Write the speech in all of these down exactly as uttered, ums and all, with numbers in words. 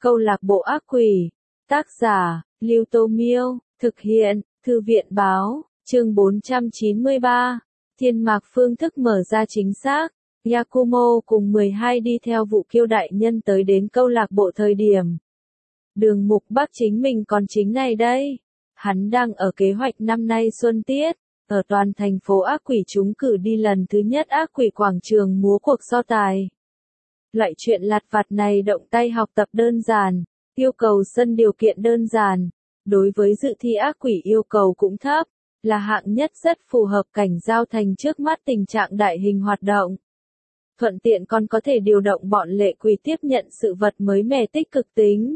Câu lạc bộ ác quỷ. Tác giả, Lưu Tô Miêu. Thực hiện, Thư viện Báo. Chương bốn trăm chín mươi ba. Thiên mạc phương thức mở ra chính xác. Yakumo cùng mười hai đi theo vụ kiêu đại nhân tới đến câu lạc bộ thời điểm. Đường Mục Bắc chính mình còn chính này đây. Hắn đang ở kế hoạch năm nay xuân tiết, ở toàn thành phố ác quỷ trúng cử đi lần thứ nhất ác quỷ quảng trường múa cuộc so tài. Loại chuyện lặt vặt này động tay học tập đơn giản, yêu cầu sân điều kiện đơn giản, đối với dự thi ác quỷ yêu cầu cũng thấp, là hạng nhất rất phù hợp cảnh giao thành trước mắt tình trạng đại hình hoạt động. Thuận tiện còn có thể điều động bọn lệ quỷ tiếp nhận sự vật mới mẻ tích cực tính.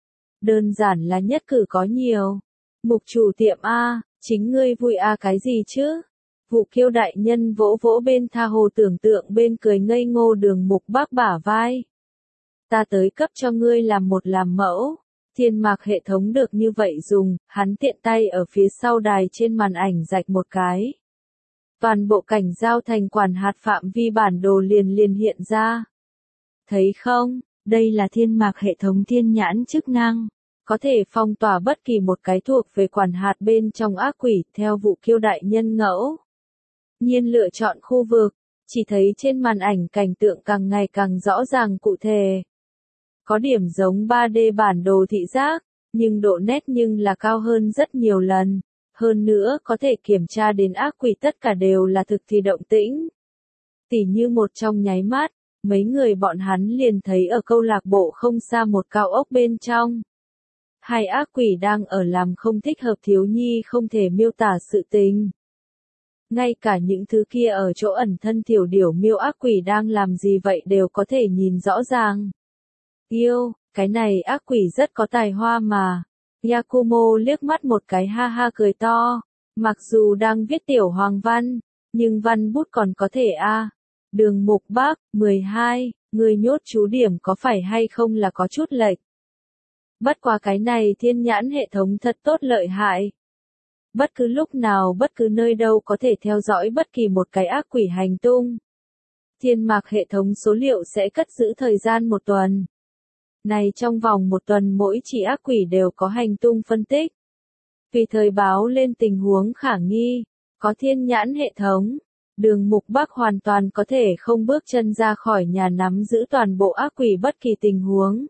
Đơn giản là nhất cử có nhiều. Mục chủ tiệm A, chính ngươi vui A cái gì chứ? Vụ kiêu đại nhân vỗ vỗ bên tha hồ tưởng tượng bên cười ngây ngô Đường Mục Bắc bả vai. Ta tới cấp cho ngươi làm một làm mẫu. Thiên mạc hệ thống được như vậy dùng, hắn tiện tay ở phía sau đài trên màn ảnh rạch một cái. Toàn bộ cảnh giao thành quản hạt phạm vi bản đồ liền liền hiện ra. Thấy không, đây là thiên mạc hệ thống thiên nhãn chức năng. Có thể phong tỏa bất kỳ một cái thuộc về quản hạt bên trong ác quỷ theo vụ kiêu đại nhân ngẫu. Nhiên lựa chọn khu vực, chỉ thấy trên màn ảnh cảnh tượng càng ngày càng rõ ràng cụ thể. Có điểm giống ba D bản đồ thị giác, nhưng độ nét nhưng là cao hơn rất nhiều lần. Hơn nữa có thể kiểm tra đến ác quỷ tất cả đều là thực thì động tĩnh. Tỉ như một trong nháy mắt, mấy người bọn hắn liền thấy ở câu lạc bộ không xa một cao ốc bên trong. Hai ác quỷ đang ở làm không thích hợp thiếu nhi không thể miêu tả sự tình. Ngay cả những thứ kia ở chỗ ẩn thân tiểu điểu miêu ác quỷ đang làm gì vậy đều có thể nhìn rõ ràng. Yêu, cái này ác quỷ rất có tài hoa mà. Yakumo liếc mắt một cái ha ha cười to. Mặc dù đang viết tiểu hoàng văn, nhưng văn bút còn có thể a. À. Đường Mục Bắc, mười hai, người nhốt chú điểm có phải hay không là có chút lệch. Bất quá cái này thiên nhãn hệ thống thật tốt lợi hại. Bất cứ lúc nào bất cứ nơi đâu có thể theo dõi bất kỳ một cái ác quỷ hành tung. Thiên mạc hệ thống số liệu sẽ cất giữ thời gian một tuần. Này trong vòng một tuần mỗi chỉ ác quỷ đều có hành tung phân tích. Vì thời báo lên tình huống khả nghi, có thiên nhãn hệ thống, Đường Mục Bắc hoàn toàn có thể không bước chân ra khỏi nhà nắm giữ toàn bộ ác quỷ bất kỳ tình huống.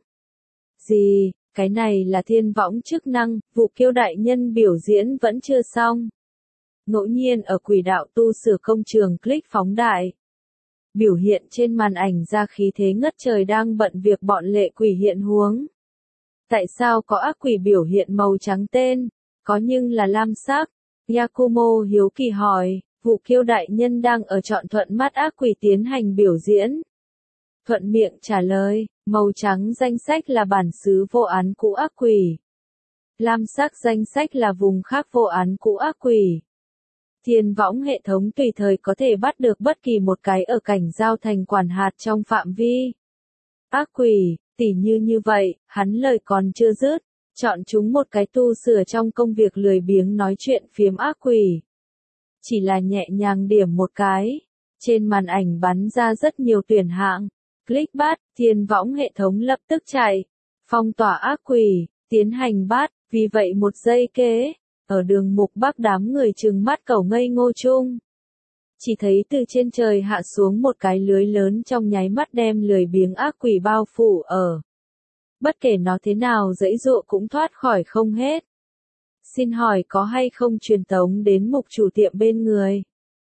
Gì, cái này là thiên võng chức năng, vụ kiêu đại nhân biểu diễn vẫn chưa xong. Ngẫu nhiên ở quỷ đạo tu sửa công trường click phóng đại. Biểu hiện trên màn ảnh ra khí thế ngất trời đang bận việc bọn lệ quỷ hiện huống. Tại sao có ác quỷ biểu hiện màu trắng tên, có nhưng là lam sắc? Yakumo hiếu kỳ hỏi, vụ kiêu đại nhân đang ở chọn thuận mắt ác quỷ tiến hành biểu diễn. Thuận miệng trả lời, màu trắng danh sách là bản xứ vô án cũ ác quỷ. Lam sắc danh sách là vùng khác vô án cũ ác quỷ. Thiên võng hệ thống tùy thời có thể bắt được bất kỳ một cái ở cảnh giao thành quản hạt trong phạm vi. Ác quỷ, tỉ như như vậy, hắn lời còn chưa dứt, chọn chúng một cái tu sửa trong công việc lười biếng nói chuyện phiếm ác quỷ. Chỉ là nhẹ nhàng điểm một cái, trên màn ảnh bắn ra rất nhiều tuyển hạng. Click bắt, thiên võng hệ thống lập tức chạy, phong tỏa ác quỷ, tiến hành bắt, vì vậy một giây kế, ở Đường Mục Bắc đám người trừng mắt cẩu ngây ngô chung. Chỉ thấy từ trên trời hạ xuống một cái lưới lớn trong nháy mắt đem lười biếng ác quỷ bao phủ ở. Bất kể nó thế nào dãy dụa cũng thoát khỏi không hết. Xin hỏi có hay không truyền tống đến mục chủ tiệm bên người?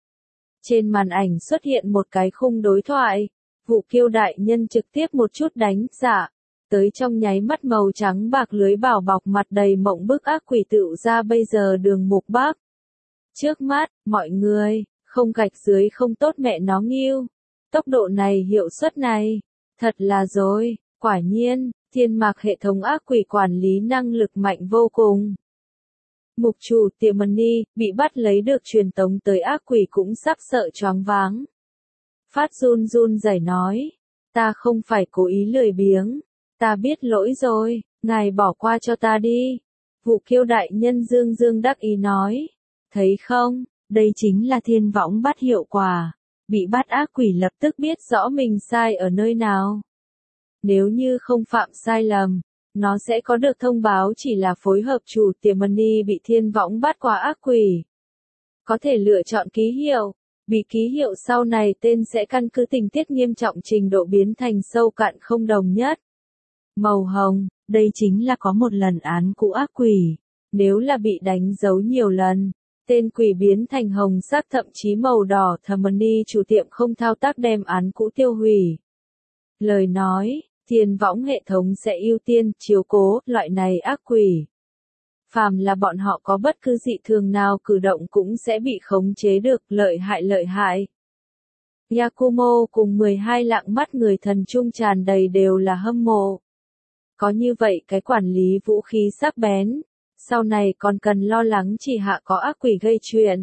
Trên màn ảnh xuất hiện một cái khung đối thoại. Vụ kiêu đại nhân trực tiếp một chút đánh dạ, tới trong nháy mắt màu trắng bạc lưới bảo bọc mặt đầy mộng bức ác quỷ tựu ra bây giờ Đường Mục Bắc. Trước mắt, mọi người, không gạch dưới không tốt mẹ nó nghiêu. Tốc độ này hiệu suất này, thật là rồi, quả nhiên, thiên mạc hệ thống ác quỷ quản lý năng lực mạnh vô cùng. Mục chủ tiệm Money, bị bắt lấy được truyền tống tới ác quỷ cũng sắp sợ choáng váng. Phát run run rẩy nói, ta không phải cố ý lười biếng, ta biết lỗi rồi, ngài bỏ qua cho ta đi. Vụ kiêu đại nhân dương dương đắc ý nói, thấy không, đây chính là thiên võng bắt hiệu quả, bị bắt ác quỷ lập tức biết rõ mình sai ở nơi nào. Nếu như không phạm sai lầm, nó sẽ có được thông báo chỉ là phối hợp chủ tiệm money bị thiên võng bắt qua ác quỷ. Có thể lựa chọn ký hiệu. Bị ký hiệu sau này tên sẽ căn cứ tình tiết nghiêm trọng trình độ biến thành sâu cạn không đồng nhất. Màu hồng, đây chính là có một lần án cũ ác quỷ. Nếu là bị đánh dấu nhiều lần, tên quỷ biến thành hồng sắc thậm chí màu đỏ, thầm money chủ tiệm không thao tác đem án cũ tiêu hủy. Lời nói, thiên võng hệ thống sẽ ưu tiên, chiếu cố, loại này ác quỷ. Phàm là bọn họ có bất cứ dị thường nào cử động cũng sẽ bị khống chế được, lợi hại lợi hại. Yakumo cùng mười hai lạng mắt người thần trung tràn đầy đều là hâm mộ. Có như vậy cái quản lý vũ khí sắc bén, sau này còn cần lo lắng chỉ hạ có ác quỷ gây chuyện.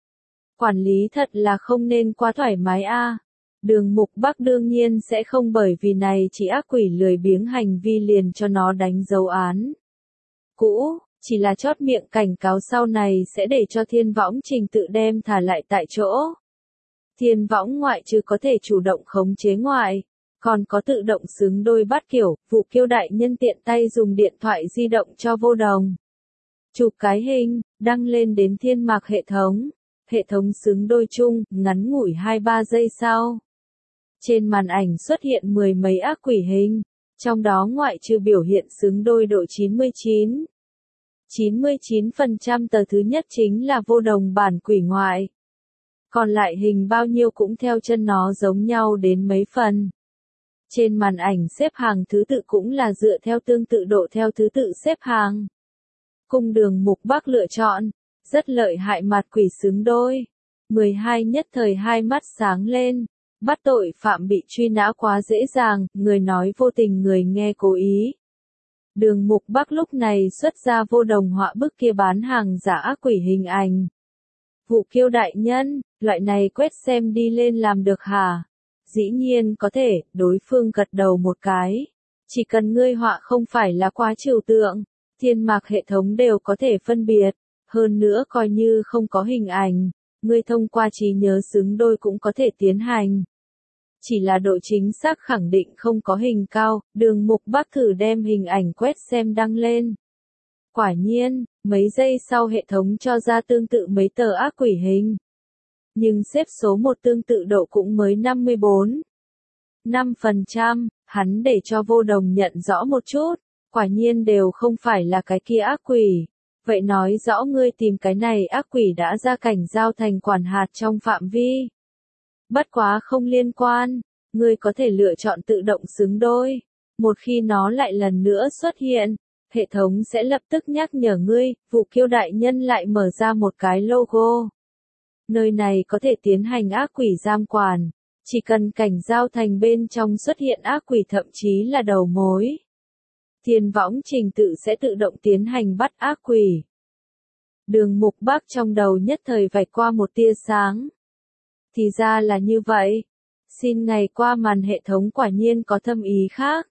Quản lý thật là không nên quá thoải mái a. Đường Mục Bắc đương nhiên sẽ không bởi vì này chỉ ác quỷ lười biếng hành vi liền cho nó đánh dấu án cũ, chỉ là chót miệng cảnh cáo sau này sẽ để cho thiên võng trình tự đem thả lại tại chỗ. Thiên võng ngoại trừ có thể chủ động khống chế ngoại, còn có tự động xứng đôi bắt kiểu, Vụ Kiêu đại nhân tiện tay dùng điện thoại di động cho Vô Đồng. Chụp cái hình, đăng lên đến thiên mạc hệ thống. Hệ thống xứng đôi chung, ngắn ngủi hai ba giây sau. Trên màn ảnh xuất hiện mười mấy ác quỷ hình, trong đó ngoại trừ biểu hiện xứng đôi độ chín mươi chín. chín mươi chín phần trăm tờ thứ nhất chính là Vô Đồng bản quỷ ngoại. Còn lại hình bao nhiêu cũng theo chân nó giống nhau đến mấy phần. Trên màn ảnh xếp hàng thứ tự cũng là dựa theo tương tự độ theo thứ tự xếp hàng. Cung Đường Mục Bắc lựa chọn, rất lợi hại mặt quỷ xứng đôi. mười hai nhất thời hai mắt sáng lên, bắt tội phạm bị truy nã quá dễ dàng, người nói vô tình người nghe cố ý. Đường Mục Bắc lúc này xuất ra Vô Đồng họa bức kia bán hàng giả ác quỷ hình ảnh. Vụ Kiêu đại nhân, loại này quét xem đi lên làm được hả? Dĩ nhiên có thể, đối phương gật đầu một cái. Chỉ cần ngươi họa không phải là quá trừu tượng, thiên mạc hệ thống đều có thể phân biệt. Hơn nữa coi như không có hình ảnh, ngươi thông qua trí nhớ xứng đôi cũng có thể tiến hành. Chỉ là độ chính xác khẳng định không có hình cao, Đường Mục Bắc thử đem hình ảnh quét xem đăng lên. Quả nhiên, mấy giây sau hệ thống cho ra tương tự mấy tờ ác quỷ hình. Nhưng xếp số một tương tự độ cũng mới năm mươi bốn phẩy năm phần trăm, hắn để cho Vô Đồng nhận rõ một chút, quả nhiên đều không phải là cái kia ác quỷ. Vậy nói rõ ngươi tìm cái này ác quỷ đã ra cảnh giao thành quản hạt trong phạm vi. Bất quá không liên quan, ngươi có thể lựa chọn tự động xứng đôi. Một khi nó lại lần nữa xuất hiện, hệ thống sẽ lập tức nhắc nhở ngươi, Vụ Kiêu đại nhân lại mở ra một cái logo. Nơi này có thể tiến hành ác quỷ giam quản, chỉ cần cảnh giao thành bên trong xuất hiện ác quỷ thậm chí là đầu mối. Thiên võng trình tự sẽ tự động tiến hành bắt ác quỷ. Đường Mục Bắc trong đầu nhất thời vạch qua một tia sáng. Thì ra là như vậy. Xin ngày qua màn hệ thống quả nhiên có thâm ý khác.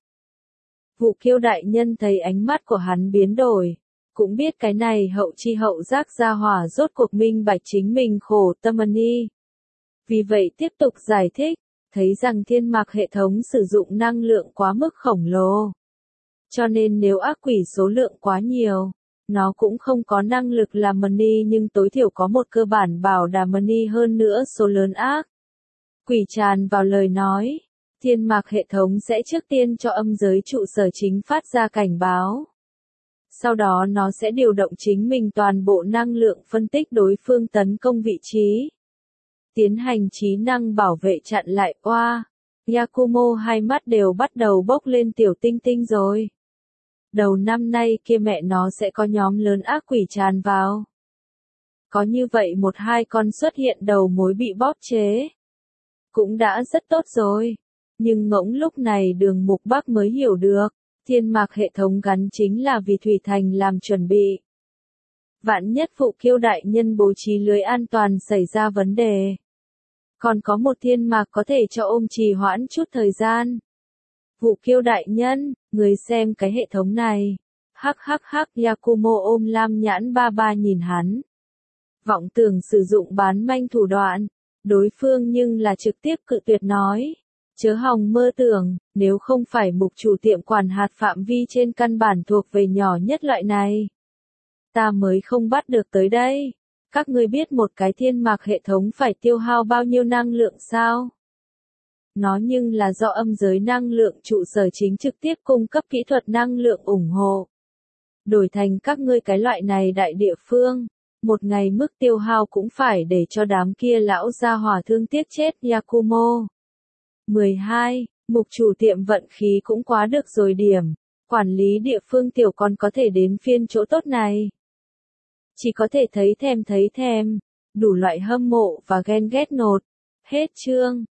Vụ Kiêu đại nhân thấy ánh mắt của hắn biến đổi. Cũng biết cái này hậu chi hậu giác ra hỏa rốt cuộc minh bạch chính mình khổ tâm money. Vì vậy tiếp tục giải thích, thấy rằng thiên mạc hệ thống sử dụng năng lượng quá mức khổng lồ. Cho nên nếu ác quỷ số lượng quá nhiều, nó cũng không có năng lực làm money nhưng tối thiểu có một cơ bản bảo đảm money hơn nữa số lớn ác quỷ tràn vào lời nói. Thiên mạc hệ thống sẽ trước tiên cho âm giới trụ sở chính phát ra cảnh báo. Sau đó nó sẽ điều động chính mình toàn bộ năng lượng phân tích đối phương tấn công vị trí. Tiến hành trí năng bảo vệ chặn lại oa. Yakumo hai mắt đều bắt đầu bốc lên tiểu tinh tinh rồi. Đầu năm nay kia mẹ nó sẽ có nhóm lớn ác quỷ tràn vào. Có như vậy một hai con xuất hiện đầu mối bị bóp chế. Cũng đã rất tốt rồi. Nhưng ngỗng lúc này Đường Mục Bắc mới hiểu được. Thiên mạc hệ thống gắn chính là vì Thủy Thành làm chuẩn bị. Vạn nhất Vụ Kiêu đại nhân bố trí lưới an toàn xảy ra vấn đề. Còn có một thiên mạc có thể cho ôm trì hoãn chút thời gian. Vụ Kiêu đại nhân, người xem cái hệ thống này. Hắc hắc hắc Yakumo ôm lam nhãn ba ba nhìn hắn. Vọng tưởng sử dụng bán manh thủ đoạn. Đối phương nhưng là trực tiếp cự tuyệt nói. Chớ hòng mơ tưởng, nếu không phải mục chủ tiệm quản hạt phạm vi trên căn bản thuộc về nhỏ nhất loại này. Ta mới không bắt được tới đây. Các ngươi biết một cái thiên mạc hệ thống phải tiêu hao bao nhiêu năng lượng sao? Nó nhưng là do âm giới năng lượng trụ sở chính trực tiếp cung cấp kỹ thuật năng lượng ủng hộ. Đổi thành các ngươi cái loại này đại địa phương, một ngày mức tiêu hao cũng phải để cho đám kia lão gia hỏa thương tiếc chết Yakumo. mười hai. Mục chủ tiệm vận khí cũng quá được rồi điểm. Quản lý địa phương tiểu còn có thể đến phiên chỗ tốt này. Chỉ có thể thấy thèm thấy thèm. Đủ loại hâm mộ và ghen ghét nột. Hết chương.